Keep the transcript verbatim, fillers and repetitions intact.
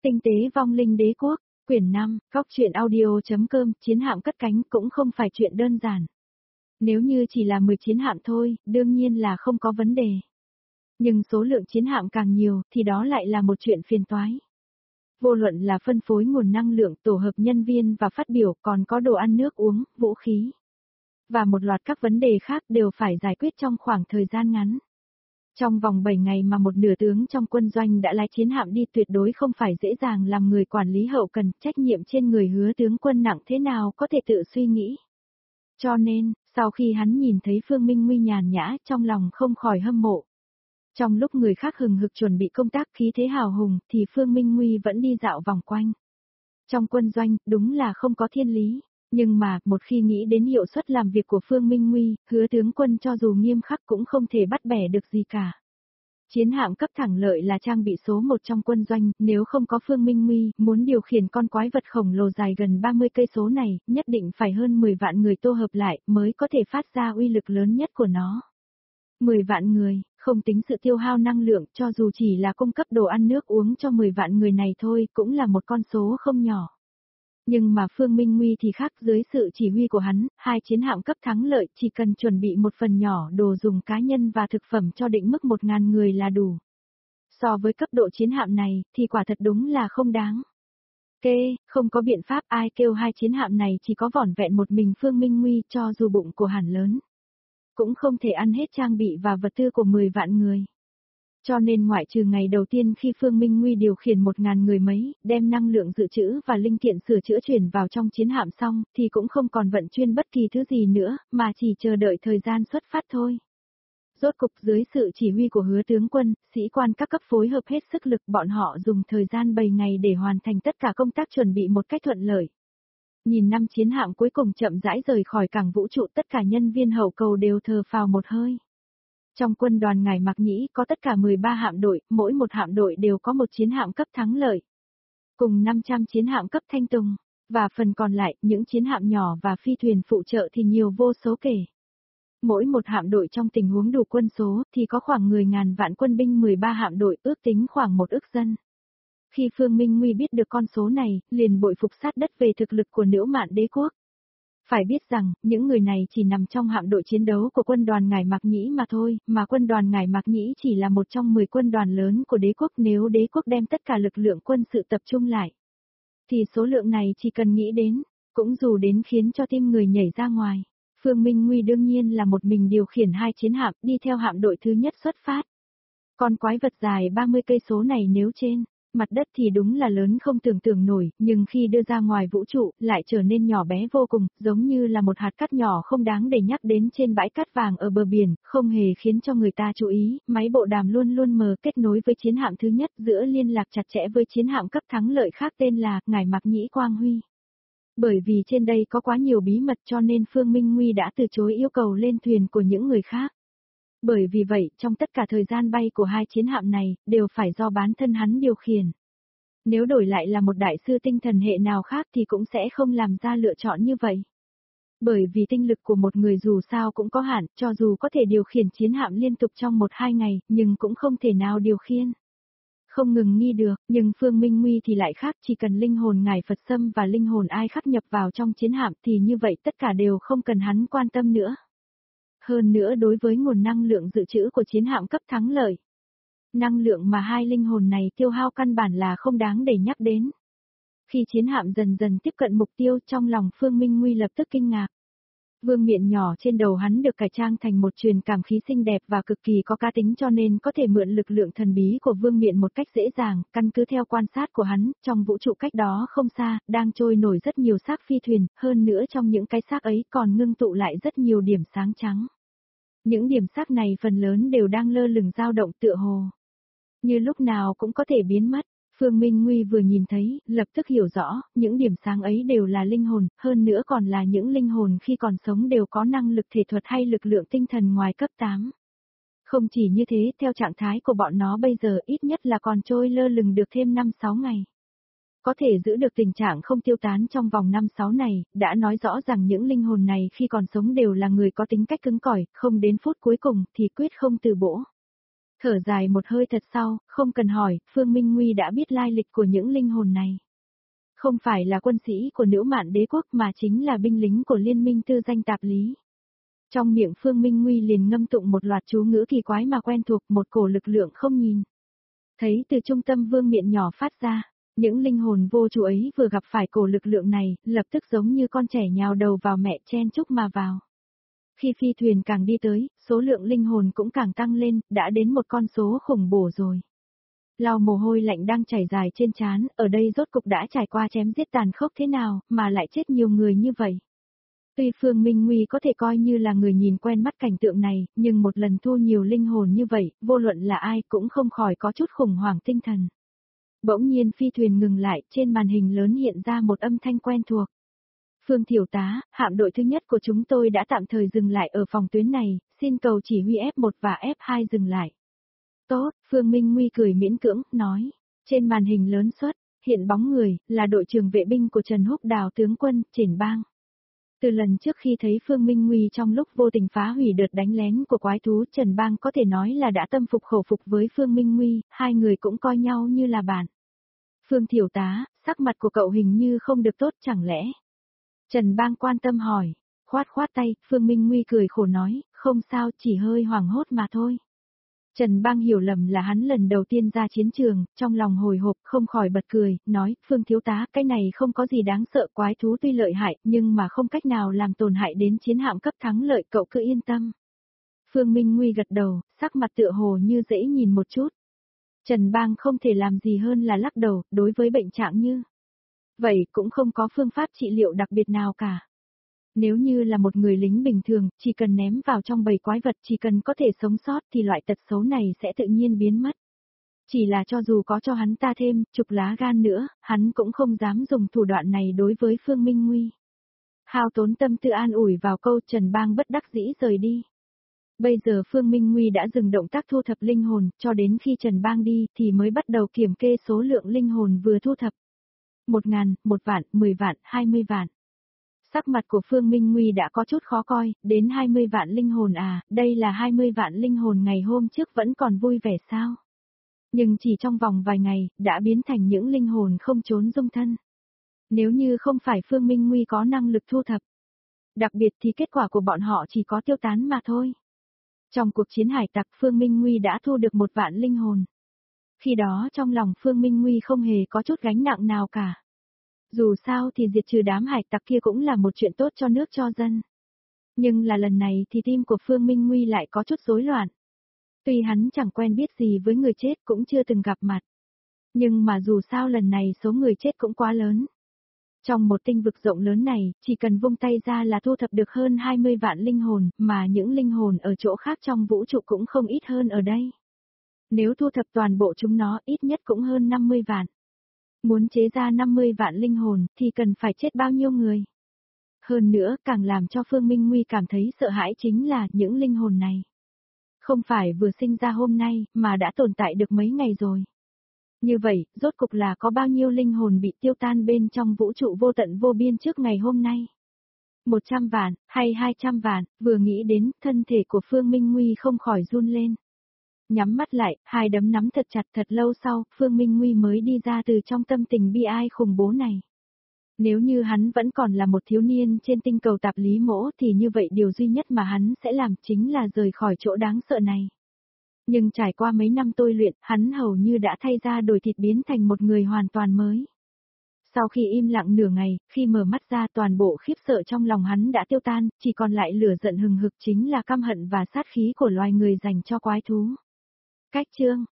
Tinh tế vong linh đế quốc, quyển năm, góc truyện audio.com, chiến hạm cất cánh cũng không phải chuyện đơn giản. Nếu như chỉ là mười chiến hạm thôi, đương nhiên là không có vấn đề. Nhưng số lượng chiến hạm càng nhiều thì đó lại là một chuyện phiền toái. Vô luận là phân phối nguồn năng lượng, tổ hợp nhân viên và phát biểu, còn có đồ ăn nước uống, vũ khí. Và một loạt các vấn đề khác đều phải giải quyết trong khoảng thời gian ngắn. Trong vòng bảy ngày mà một nửa tướng trong quân doanh đã lái chiến hạm đi tuyệt đối không phải dễ dàng làm người quản lý hậu cần, trách nhiệm trên người Hứa tướng quân nặng thế nào có thể tự suy nghĩ. Cho nên, sau khi hắn nhìn thấy Phương Minh Nguy nhàn nhã trong lòng không khỏi hâm mộ. Trong lúc người khác hừng hực chuẩn bị công tác khí thế hào hùng thì Phương Minh Nguy vẫn đi dạo vòng quanh. Trong quân doanh, đúng là không có thiên lý. Nhưng mà, một khi nghĩ đến hiệu suất làm việc của Phương Minh Nguy, Hứa tướng quân cho dù nghiêm khắc cũng không thể bắt bẻ được gì cả. Chiến hạm cấp thẳng lợi là trang bị số một trong quân doanh, nếu không có Phương Minh Nguy, muốn điều khiển con quái vật khổng lồ dài gần ba mươi cây số này, nhất định phải hơn mười vạn người tô hợp lại, mới có thể phát ra uy lực lớn nhất của nó. mười vạn người, không tính sự tiêu hao năng lượng, cho dù chỉ là cung cấp đồ ăn nước uống cho mười vạn người này thôi, cũng là một con số không nhỏ. Nhưng mà Phương Minh Nguy thì khác, dưới sự chỉ huy của hắn, hai chiến hạm cấp thắng lợi chỉ cần chuẩn bị một phần nhỏ đồ dùng cá nhân và thực phẩm cho định mức một ngàn người là đủ. So với cấp độ chiến hạm này, thì quả thật đúng là không đáng. Kê, không có biện pháp, ai kêu hai chiến hạm này chỉ có vỏn vẹn một mình Phương Minh Nguy, cho dù bụng của hắn lớn. Cũng không thể ăn hết trang bị và vật tư của mười vạn người. Cho nên ngoại trừ ngày đầu tiên khi Phương Minh Nguy điều khiển một ngàn người mấy, đem năng lượng dự trữ và linh kiện sửa chữa chuyển vào trong chiến hạm xong, thì cũng không còn vận chuyển bất kỳ thứ gì nữa, mà chỉ chờ đợi thời gian xuất phát thôi. Rốt cục dưới sự chỉ huy của Hứa tướng quân, sĩ quan các cấp phối hợp hết sức lực, bọn họ dùng thời gian bảy ngày để hoàn thành tất cả công tác chuẩn bị một cách thuận lợi. Nhìn năm chiến hạm cuối cùng chậm rãi rời khỏi cảng vũ trụ, tất cả nhân viên hậu cầu đều thở phào một hơi. Trong quân đoàn Ngải Mạc Nhĩ có tất cả mười ba hạm đội, mỗi một hạm đội đều có một chiến hạm cấp thắng lợi. Cùng năm trăm chiến hạm cấp thanh tùng, và phần còn lại, những chiến hạm nhỏ và phi thuyền phụ trợ thì nhiều vô số kể. Mỗi một hạm đội trong tình huống đủ quân số thì có khoảng mười ngàn vạn quân binh, mười ba hạm đội ước tính khoảng một ức dân. Khi Phương Minh Nguy biết được con số này, liền bội phục sát đất về thực lực của Nữu Mạn Đế quốc. Phải biết rằng, những người này chỉ nằm trong hạm đội chiến đấu của quân đoàn Ngải Mạc Nhĩ mà thôi, mà quân đoàn Ngải Mạc Nhĩ chỉ là một trong mười quân đoàn lớn của đế quốc. Nếu đế quốc đem tất cả lực lượng quân sự tập trung lại, thì số lượng này chỉ cần nghĩ đến, cũng dù đến khiến cho tim người nhảy ra ngoài. Phương Minh Nguy đương nhiên là một mình điều khiển hai chiến hạm, đi theo hạm đội thứ nhất xuất phát. Con quái vật dài ba mươi cây số này nếu trên mặt đất thì đúng là lớn không tưởng tượng nổi, nhưng khi đưa ra ngoài vũ trụ, lại trở nên nhỏ bé vô cùng, giống như là một hạt cát nhỏ không đáng để nhắc đến trên bãi cát vàng ở bờ biển, không hề khiến cho người ta chú ý. Máy bộ đàm luôn luôn mờ kết nối với chiến hạm thứ nhất, giữa liên lạc chặt chẽ với chiến hạm cấp thắng lợi khác tên là Ngải Mạc Nhĩ Quang Huy. Bởi vì trên đây có quá nhiều bí mật cho nên Phương Minh Nguy đã từ chối yêu cầu lên thuyền của những người khác. Bởi vì vậy, trong tất cả thời gian bay của hai chiến hạm này, đều phải do bản thân hắn điều khiển. Nếu đổi lại là một đại sư tinh thần hệ nào khác thì cũng sẽ không làm ra lựa chọn như vậy. Bởi vì tinh lực của một người dù sao cũng có hạn, cho dù có thể điều khiển chiến hạm liên tục trong một hai ngày, nhưng cũng không thể nào điều khiển không ngừng nghi được, nhưng Phương Minh Nguy thì lại khác, chỉ cần linh hồn Ngài Phật Sâm và linh hồn ai khắc nhập vào trong chiến hạm thì như vậy tất cả đều không cần hắn quan tâm nữa. Hơn nữa đối với nguồn năng lượng dự trữ của chiến hạm cấp thắng lợi, năng lượng mà hai linh hồn này tiêu hao căn bản là không đáng để nhắc đến. Khi chiến hạm dần dần tiếp cận mục tiêu, trong lòng Phương Minh Nguy lập tức kinh ngạc. Vương miện nhỏ trên đầu hắn được cải trang thành một truyền cảm khí xinh đẹp và cực kỳ có cá tính, cho nên có thể mượn lực lượng thần bí của vương miện một cách dễ dàng. Căn cứ theo quan sát của hắn, trong vũ trụ cách đó không xa, đang trôi nổi rất nhiều xác phi thuyền, hơn nữa trong những cái xác ấy còn ngưng tụ lại rất nhiều điểm sáng trắng. Những điểm xác này phần lớn đều đang lơ lửng dao động tựa hồ như lúc nào cũng có thể biến mất. Phương Minh Nguy vừa nhìn thấy, lập tức hiểu rõ, những điểm sáng ấy đều là linh hồn, hơn nữa còn là những linh hồn khi còn sống đều có năng lực thể thuật hay lực lượng tinh thần ngoài cấp tám. Không chỉ như thế, theo trạng thái của bọn nó bây giờ ít nhất là còn trôi lơ lửng được thêm năm sáu ngày. Có thể giữ được tình trạng không tiêu tán trong vòng năm sáu này, đã nói rõ rằng những linh hồn này khi còn sống đều là người có tính cách cứng cỏi, không đến phút cuối cùng thì quyết không từ bỗ. Thở dài một hơi thật sau, không cần hỏi, Phương Minh Nguy đã biết lai lịch của những linh hồn này. Không phải là quân sĩ của Nữ Mạn Đế quốc mà chính là binh lính của Liên minh tư danh tạp lý. Trong miệng Phương Minh Nguy liền ngâm tụng một loạt chú ngữ kỳ quái mà quen thuộc, một cổ lực lượng không nhìn thấy từ trung tâm vương miện nhỏ phát ra. Những linh hồn vô chủ ấy vừa gặp phải cổ lực lượng này, lập tức giống như con trẻ nhào đầu vào mẹ chen chúc mà vào. Khi phi thuyền càng đi tới, số lượng linh hồn cũng càng tăng lên, đã đến một con số khủng bổ rồi. Lau mồ hôi lạnh đang chảy dài trên trán, ở đây rốt cục đã trải qua chém giết tàn khốc thế nào, mà lại chết nhiều người như vậy. Tuy Phương Minh Nguy có thể coi như là người nhìn quen mắt cảnh tượng này, nhưng một lần thu nhiều linh hồn như vậy, vô luận là ai cũng không khỏi có chút khủng hoảng tinh thần. Bỗng nhiên phi thuyền ngừng lại, trên màn hình lớn hiện ra một âm thanh quen thuộc. Phương Thiểu tá, hạm đội thứ nhất của chúng tôi đã tạm thời dừng lại ở phòng tuyến này, xin cầu chỉ huy F một và F hai dừng lại. Tốt, Phương Minh Nguy cười miễn cưỡng, nói. Trên màn hình lớn xuất, hiện bóng người, là đội trưởng vệ binh của Trần Húc Đào tướng quân, Triển Bang. Từ lần trước khi thấy Phương Minh Nguy trong lúc vô tình phá hủy đợt đánh lén của quái thú, Trần Bang có thể nói là đã tâm phục khẩu phục với Phương Minh Nguy, hai người cũng coi nhau như là bạn. Phương Thiểu tá, sắc mặt của cậu hình như không được tốt chẳng lẽ? Trần Bang quan tâm hỏi, khoát khoát tay, Phương Minh Nguy cười khổ nói, không sao, chỉ hơi hoảng hốt mà thôi. Trần Bang hiểu lầm là hắn lần đầu tiên ra chiến trường, trong lòng hồi hộp không khỏi bật cười, nói, Phương thiếu tá, cái này không có gì đáng sợ, quái thú tuy lợi hại, nhưng mà không cách nào làm tổn hại đến chiến hạm cấp thắng lợi, cậu cứ yên tâm. Phương Minh Nguy gật đầu, sắc mặt tựa hồ như dễ nhìn một chút. Trần Bang không thể làm gì hơn là lắc đầu, đối với bệnh trạng như vậy cũng không có phương pháp trị liệu đặc biệt nào cả. Nếu như là một người lính bình thường, chỉ cần ném vào trong bầy quái vật, chỉ cần có thể sống sót thì loại tật xấu này sẽ tự nhiên biến mất. Chỉ là cho dù có cho hắn ta thêm chục lá gan nữa, hắn cũng không dám dùng thủ đoạn này đối với Phương Minh Nguy. Hao tốn tâm tư an ủi vào câu, Trần Bang bất đắc dĩ rời đi. Bây giờ Phương Minh Nguy đã dừng động tác thu thập linh hồn, cho đến khi Trần Bang đi thì mới bắt đầu kiểm kê số lượng linh hồn vừa thu thập. Một ngàn, một vạn, mười vạn, hai mươi vạn. Sắc mặt của Phương Minh Nguy đã có chút khó coi, đến hai mươi vạn linh hồn à, đây là hai mươi vạn linh hồn ngày hôm trước vẫn còn vui vẻ sao? Nhưng chỉ trong vòng vài ngày, đã biến thành những linh hồn không trốn dung thân. Nếu như không phải Phương Minh Nguy có năng lực thu thập, đặc biệt thì kết quả của bọn họ chỉ có tiêu tán mà thôi. Trong cuộc chiến hải tặc Phương Minh Nguy đã thu được một vạn linh hồn. Khi đó trong lòng Phương Minh Nguy không hề có chút gánh nặng nào cả. Dù sao thì diệt trừ đám hải tặc kia cũng là một chuyện tốt cho nước cho dân. Nhưng là lần này thì tim của Phương Minh Nguy lại có chút rối loạn. Tuy hắn chẳng quen biết gì với người chết cũng chưa từng gặp mặt. Nhưng mà dù sao lần này số người chết cũng quá lớn. Trong một tinh vực rộng lớn này, chỉ cần vung tay ra là thu thập được hơn hai mươi vạn linh hồn, mà những linh hồn ở chỗ khác trong vũ trụ cũng không ít hơn ở đây. Nếu thu thập toàn bộ chúng nó ít nhất cũng hơn năm mươi vạn. Muốn chế ra năm mươi vạn linh hồn thì cần phải chết bao nhiêu người. Hơn nữa càng làm cho Phương Minh Nguy cảm thấy sợ hãi chính là những linh hồn này. Không phải vừa sinh ra hôm nay mà đã tồn tại được mấy ngày rồi. Như vậy, rốt cục là có bao nhiêu linh hồn bị tiêu tan bên trong vũ trụ vô tận vô biên trước ngày hôm nay? một trăm vạn, hay hai trăm vạn, vừa nghĩ đến, thân thể của Phương Minh Nguy không khỏi run lên. Nhắm mắt lại, hai đấm nắm thật chặt thật lâu sau, Phương Minh Nguy mới đi ra từ trong tâm tình bi ai khủng bố này. Nếu như hắn vẫn còn là một thiếu niên trên tinh cầu tạp lý mỗ thì như vậy điều duy nhất mà hắn sẽ làm chính là rời khỏi chỗ đáng sợ này. Nhưng trải qua mấy năm tôi luyện, hắn hầu như đã thay da đổi thịt biến thành một người hoàn toàn mới. Sau khi im lặng nửa ngày, khi mở mắt ra toàn bộ khiếp sợ trong lòng hắn đã tiêu tan, chỉ còn lại lửa giận hừng hực chính là căm hận và sát khí của loài người dành cho quái thú. Cách chương